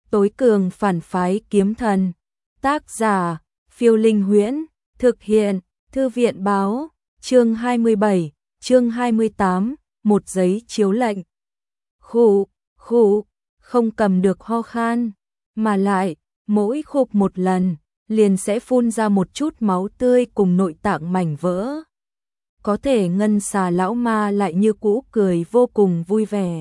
Tối cường phản phái kiếm thần. Tác giả, Phiêu Linh Huyễn. Thực hiện, Thư viện báo. Chương 27, chương 28, một giấy chiếu lệnh. Khụ, không cầm được ho khan, mà lại, mỗi khục một lần, liền sẽ phun ra một chút máu tươi cùng nội tạng mảnh vỡ. Có thể Ngân Xà lão ma lại như cũ cười vô cùng vui vẻ.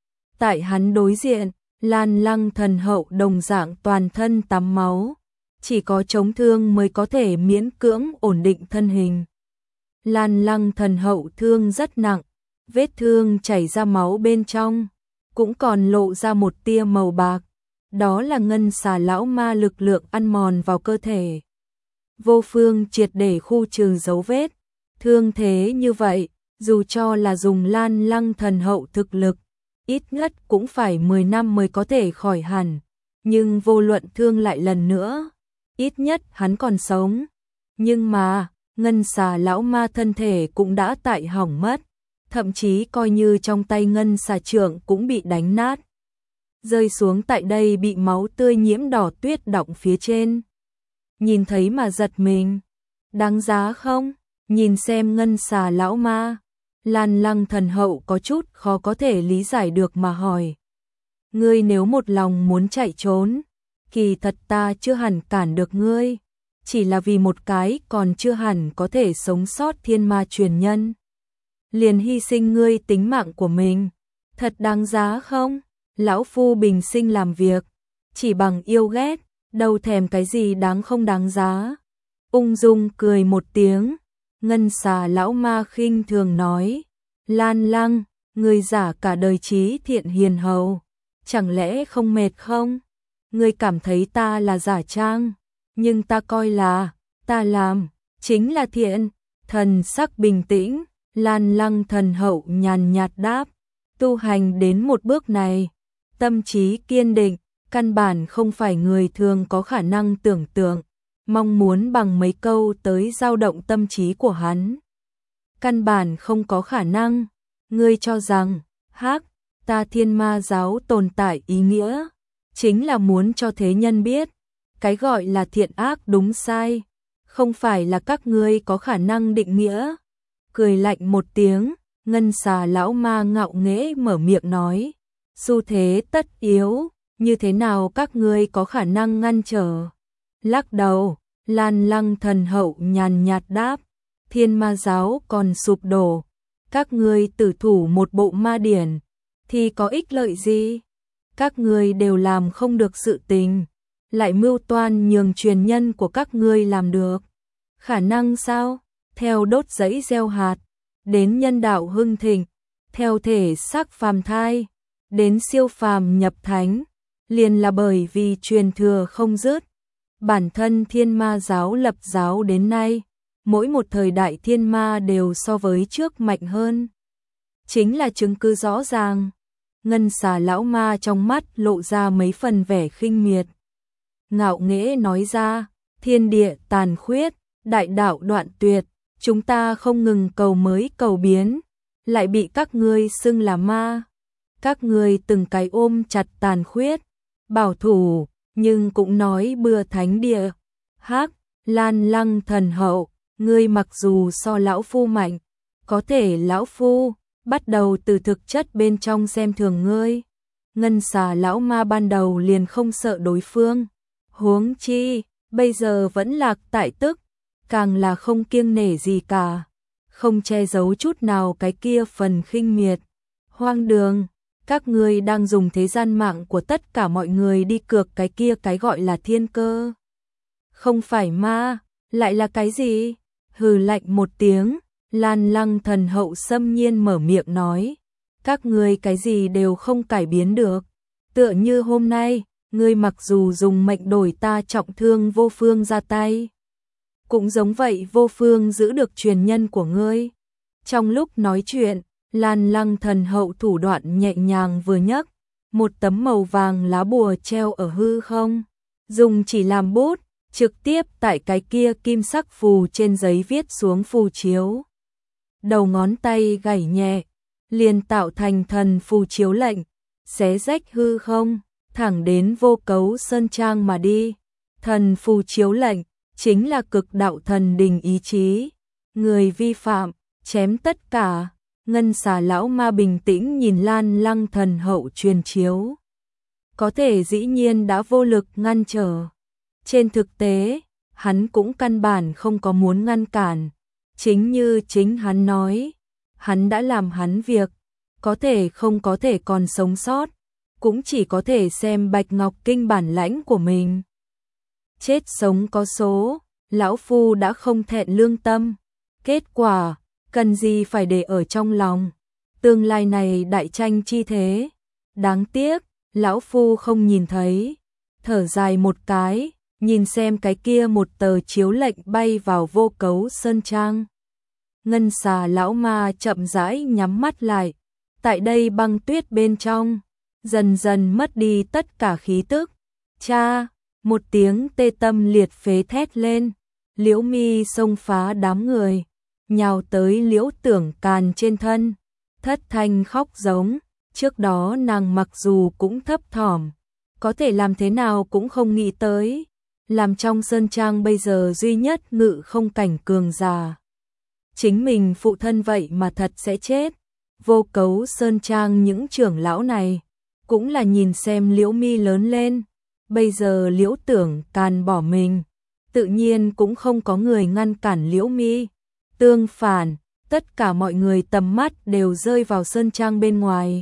Tại hắn đối diện, Lan Lăng thần hậu đồng dạng toàn thân tắm máu, chỉ có chống thương mới có thể miễn cưỡng ổn định thân hình. Lan Lăng thần hậu thương rất nặng, vết thương chảy ra máu bên trong, cũng còn lộ ra một tia màu bạc, đó là Ngân Xà lão ma lực lượng ăn mòn vào cơ thể. Vô Phương triệt để khu trừ dấu vết, thương thế như vậy, dù cho là dùng Lan Lăng thần hậu thực lực, ít nhất cũng phải 10 năm mới có thể khỏi hẳn, nhưng vô luận thương lại lần nữa, ít nhất hắn còn sống. Nhưng mà, Ngân Xà lão ma thân thể cũng đã tại hỏng mất, thậm chí coi như trong tay Ngân Xà trượng cũng bị đánh nát, rơi xuống tại đây bị máu tươi nhiễm đỏ tuyết đọng phía trên. Nhìn thấy mà giật mình, đáng giá không? Nhìn xem Ngân Xà lão ma, Lan Lăng thần hậu có chút khó có thể lý giải được mà hỏi. Ngươi nếu một lòng muốn chạy trốn, kỳ thật ta chưa hẳn cản được ngươi, chỉ là vì một cái còn chưa hẳn có thể sống sót thiên ma truyền nhân. Liền hy sinh ngươi tính mạng của mình, thật đáng giá không? Lão phu bình sinh làm việc, chỉ bằng yêu ghét, đâu thèm cái gì đáng không đáng giá. Ung dung cười một tiếng, Ngân Xà lão ma khinh thường nói, Lan Lăng, ngươi giả cả đời trí thiện hiền hậu, chẳng lẽ không mệt không? Ngươi cảm thấy ta là giả trang, nhưng ta coi là, ta làm, chính là thiện. Thần sắc bình tĩnh, Lan Lăng thần hậu nhàn nhạt đáp, tu hành đến một bước này, tâm trí kiên định, căn bản không phải người thường có khả năng tưởng tượng, mong muốn bằng mấy câu tới dao động tâm trí của hắn. Căn bản không có khả năng. Ngươi cho rằng, ta thiên ma giáo tồn tại ý nghĩa, chính là muốn cho thế nhân biết, cái gọi là thiện ác đúng sai, không phải là các ngươi có khả năng định nghĩa. Cười lạnh một tiếng, Ngân Xà lão ma ngạo nghễ mở miệng nói, xu thế tất yếu, như thế nào các ngươi có khả năng ngăn trở? Lắc đầu, Lan Lăng thần hậu nhàn nhạt đáp, thiên ma giáo còn sụp đổ, các ngươi tử thủ một bộ ma điển, thì có ích lợi gì? Các ngươi đều làm không được sự tình, lại mưu toan nhường truyền nhân của các ngươi làm được. Khả năng sao? Theo đốt giấy gieo hạt, đến nhân đạo hưng thịnh, theo thể xác phàm thai, đến siêu phàm nhập thánh, liền là bởi vì truyền thừa không dứt. Bản thân thiên ma giáo lập giáo đến nay, mỗi một thời đại thiên ma đều so với trước mạnh hơn. Chính là chứng cứ rõ ràng. Ngân Xà lão ma trong mắt lộ ra mấy phần vẻ khinh miệt. Ngạo nghễ nói ra, thiên địa tàn khuyết, đại đạo đoạn tuyệt, chúng ta không ngừng cầu mới cầu biến, lại bị các ngươi xưng là ma. Các ngươi từng cái ôm chặt tàn khuyết, bảo thủ, nhưng cũng nói bừa thánh địa. Lan Lăng thần hậu, ngươi mặc dù so lão phu mạnh, có thể lão phu bắt đầu từ thực chất bên trong xem thường ngươi. Ngân Xà lão ma ban đầu liền không sợ đối phương, huống chi bây giờ vẫn lạc tại tức, càng là không kiêng nể gì cả, không che giấu chút nào cái kia phần khinh miệt. Hoang đường, các ngươi đang dùng thế gian mạng của tất cả mọi người đi cược cái kia cái gọi là thiên cơ. Không phải ma, lại là cái gì? Hừ lạnh một tiếng, Lan Lăng thần hậu xâm nhiên mở miệng nói, các ngươi cái gì đều không cải biến được. Tựa như hôm nay, ngươi mặc dù dùng mệnh đổi ta trọng thương Vô Phương ra tay, cũng giống vậy Vô Phương giữ được truyền nhân của ngươi. Trong lúc nói chuyện, Lan Lăng thần hậu thủ đoạn nhẹ nhàng vừa nhấc, một tấm màu vàng lá bùa treo ở hư không, dùng chỉ làm bút, trực tiếp tại cái kia kim sắc phù trên giấy viết xuống phù chiếu. Đầu ngón tay gảy nhẹ, liền tạo thành thần phù chiếu lệnh, xé rách hư không, thẳng đến Vô Cấu Sơn Trang mà đi. Thần phù chiếu lệnh, chính là cực đạo thần đình ý chí. Người vi phạm, chém tất cả. Ngân Xà lão ma bình tĩnh nhìn Lan Lăng thần hậu truyền chiếu. Có thể dĩ nhiên đã vô lực ngăn trở. Trên thực tế, hắn cũng căn bản không có muốn ngăn cản. Chính như chính hắn nói, hắn đã làm hắn việc, có thể không có thể còn sống sót, cũng chỉ có thể xem Bạch Ngọc Kinh bản lãnh của mình. Chết sống có số, lão phu đã không thẹn lương tâm. Kết quả, cần gì phải để ở trong lòng. Tương lai này đại tranh chi thế. Đáng tiếc, lão phu không nhìn thấy. Thở dài một cái, nhìn xem cái kia một tờ chiếu lệnh bay vào Vô Cấu Sơn Trang. Ngân Xà lão ma chậm rãi nhắm mắt lại. Tại đây băng tuyết bên trong, dần dần mất đi tất cả khí tức. Cha, một tiếng tê tâm liệt phế thét lên. Liễu Mi xông phá đám người, nhào tới Liễu Tưởng Càn trên thân, thất thanh khóc giống. Trước đó nàng mặc dù cũng thấp thỏm, có thể làm thế nào cũng không nghĩ tới, làm trong sơn trang bây giờ duy nhất ngự không cảnh cường giả. Chính mình phụ thân vậy mà thật sẽ chết. Vô Cấu Sơn Trang những trưởng lão này, cũng là nhìn xem Liễu Mi lớn lên. Bây giờ Liễu Tưởng Càn bỏ mình, tự nhiên cũng không có người ngăn cản Liễu Mi. Tương phản, tất cả mọi người tầm mắt đều rơi vào sơn trang bên ngoài.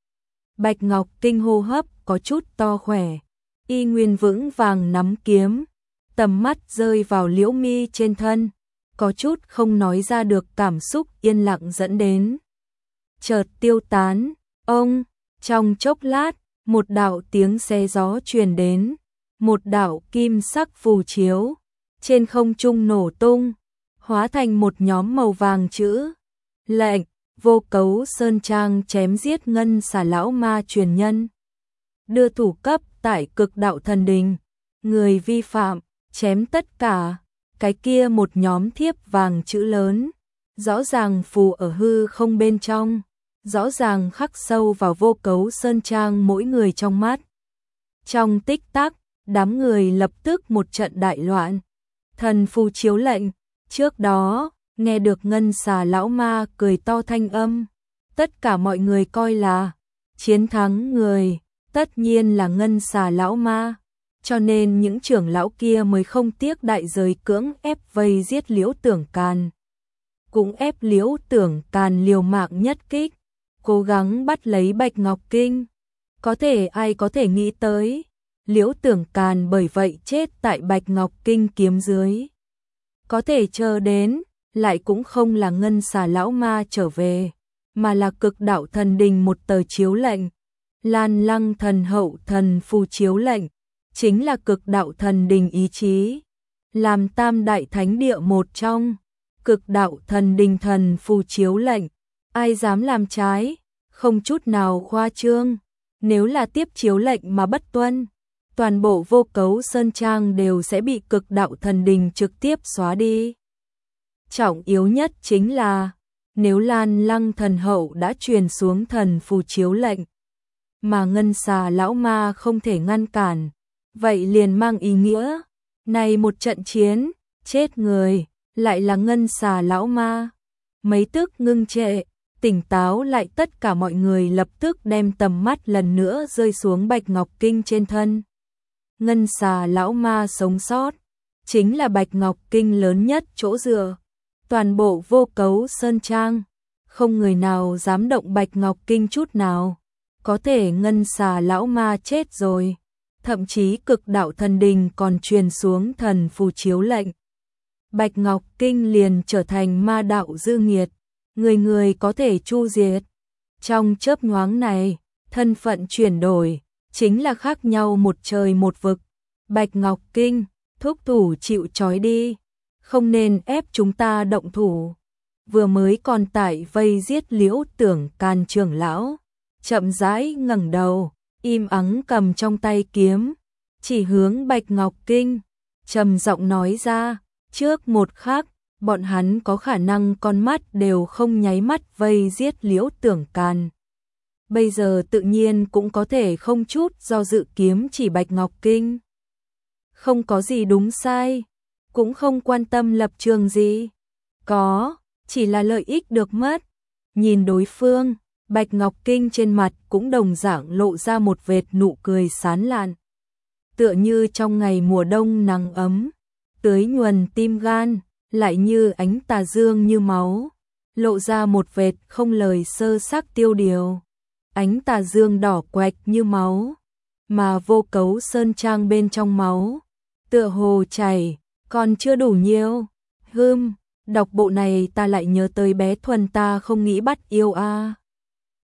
Bạch Ngọc Kinh hô hấp có chút to khỏe, y nguyên vững vàng nắm kiếm, tầm mắt rơi vào Liễu Mi trên thân, có chút không nói ra được cảm xúc yên lặng dẫn đến. Chợt tiêu tán, ông, trong chốc lát, một đạo tiếng xe gió truyền đến, một đạo kim sắc phù chiếu, trên không trung nổ tung, hóa thành một nhóm màu vàng chữ. Lệnh, Vô Cấu Sơn Trang chém giết Ngân Xà lão ma truyền nhân. Đưa thủ cấp tại cực đạo thần đình, người vi phạm, chém tất cả. Cái kia một nhóm thiếp vàng chữ lớn, rõ ràng phù ở hư không bên trong, rõ ràng khắc sâu vào Vô Cấu Sơn Trang mỗi người trong mắt. Trong tích tắc, đám người lập tức một trận đại loạn. Thần phù chiếu lệnh, trước đó, nghe được Ngân Xà lão ma cười to thanh âm, tất cả mọi người coi là chiến thắng người, tất nhiên là Ngân Xà lão ma, cho nên những trưởng lão kia mới không tiếc đại giới cưỡng ép vây giết Liễu Tưởng Càn. Cũng ép Liễu Tưởng Càn liều mạng nhất kích, cố gắng bắt lấy Bạch Ngọc Kinh. Có thể ai có thể nghĩ tới, Liễu Tưởng Càn bởi vậy chết tại Bạch Ngọc Kinh kiếm dưới. Có thể chờ đến, lại cũng không là Ngân Xà lão ma trở về, mà là cực đạo thần đình một tờ chiếu lệnh. Lan Lăng thần hậu thần phù chiếu lệnh, chính là cực đạo thần đình ý chí. Làm tam đại thánh địa một trong, cực đạo thần đình thần phù chiếu lệnh, ai dám làm trái, không chút nào khoa trương. Nếu là tiếp chiếu lệnh mà bất tuân, toàn bộ Vô Cấu Sơn Trang đều sẽ bị cực đạo thần đình trực tiếp xóa đi. Trọng yếu nhất chính là, nếu Lan Lăng thần hậu đã truyền xuống thần phù chiếu lệnh, mà Ngân Xà lão ma không thể ngăn cản, vậy liền mang ý nghĩa, này một trận chiến, chết người, lại là Ngân Xà lão ma. Mấy tức ngưng trệ, tỉnh táo lại tất cả mọi người lập tức đem tầm mắt lần nữa rơi xuống Bạch Ngọc Kinh trên thân. Ngân Xà lão ma sống sót, chính là Bạch Ngọc Kinh lớn nhất chỗ dựa. Toàn bộ Vô Cấu Sơn Trang, không người nào dám động Bạch Ngọc Kinh chút nào. Có thể Ngân Xà lão ma chết rồi, thậm chí cực đạo thần đình còn truyền xuống thần phù chiếu lệnh. Bạch Ngọc Kinh liền trở thành ma đạo dư nghiệt, người người có thể chu diệt. Trong chớp nhoáng này, thân phận chuyển đổi, chính là khác nhau một trời một vực. Bạch Ngọc Kinh, thúc thủ chịu trói đi, không nên ép chúng ta động thủ. Vừa mới còn tại vây giết Liễu Tưởng Càn trưởng lão, chậm rãi ngẩng đầu, im ắng cầm trong tay kiếm, chỉ hướng Bạch Ngọc Kinh, trầm giọng nói ra, trước một khắc, bọn hắn có khả năng con mắt đều không nháy mắt vây giết Liễu Tưởng Càn. bây giờ tự nhiên cũng có thể không chút do dự kiếm chỉ Bạch Ngọc Kinh. Không có gì đúng sai, cũng không quan tâm lập trường gì. Có, chỉ là lợi ích được mất. Nhìn đối phương, Bạch Ngọc Kinh trên mặt cũng đồng dạng lộ ra một vệt nụ cười sán lạn. Tựa như trong ngày mùa đông nắng ấm, tưới nhuần tim gan, lại như ánh tà dương như máu, lộ ra một vệt không lời sơ sắc tiêu điều. Ánh tà dương đỏ quạch như máu, mà vô cấu sơn trang bên trong máu, tựa hồ chảy, còn chưa đủ nhiều. Đọc bộ này ta lại nhớ tới bé Thuần ta không nghĩ bắt yêu a.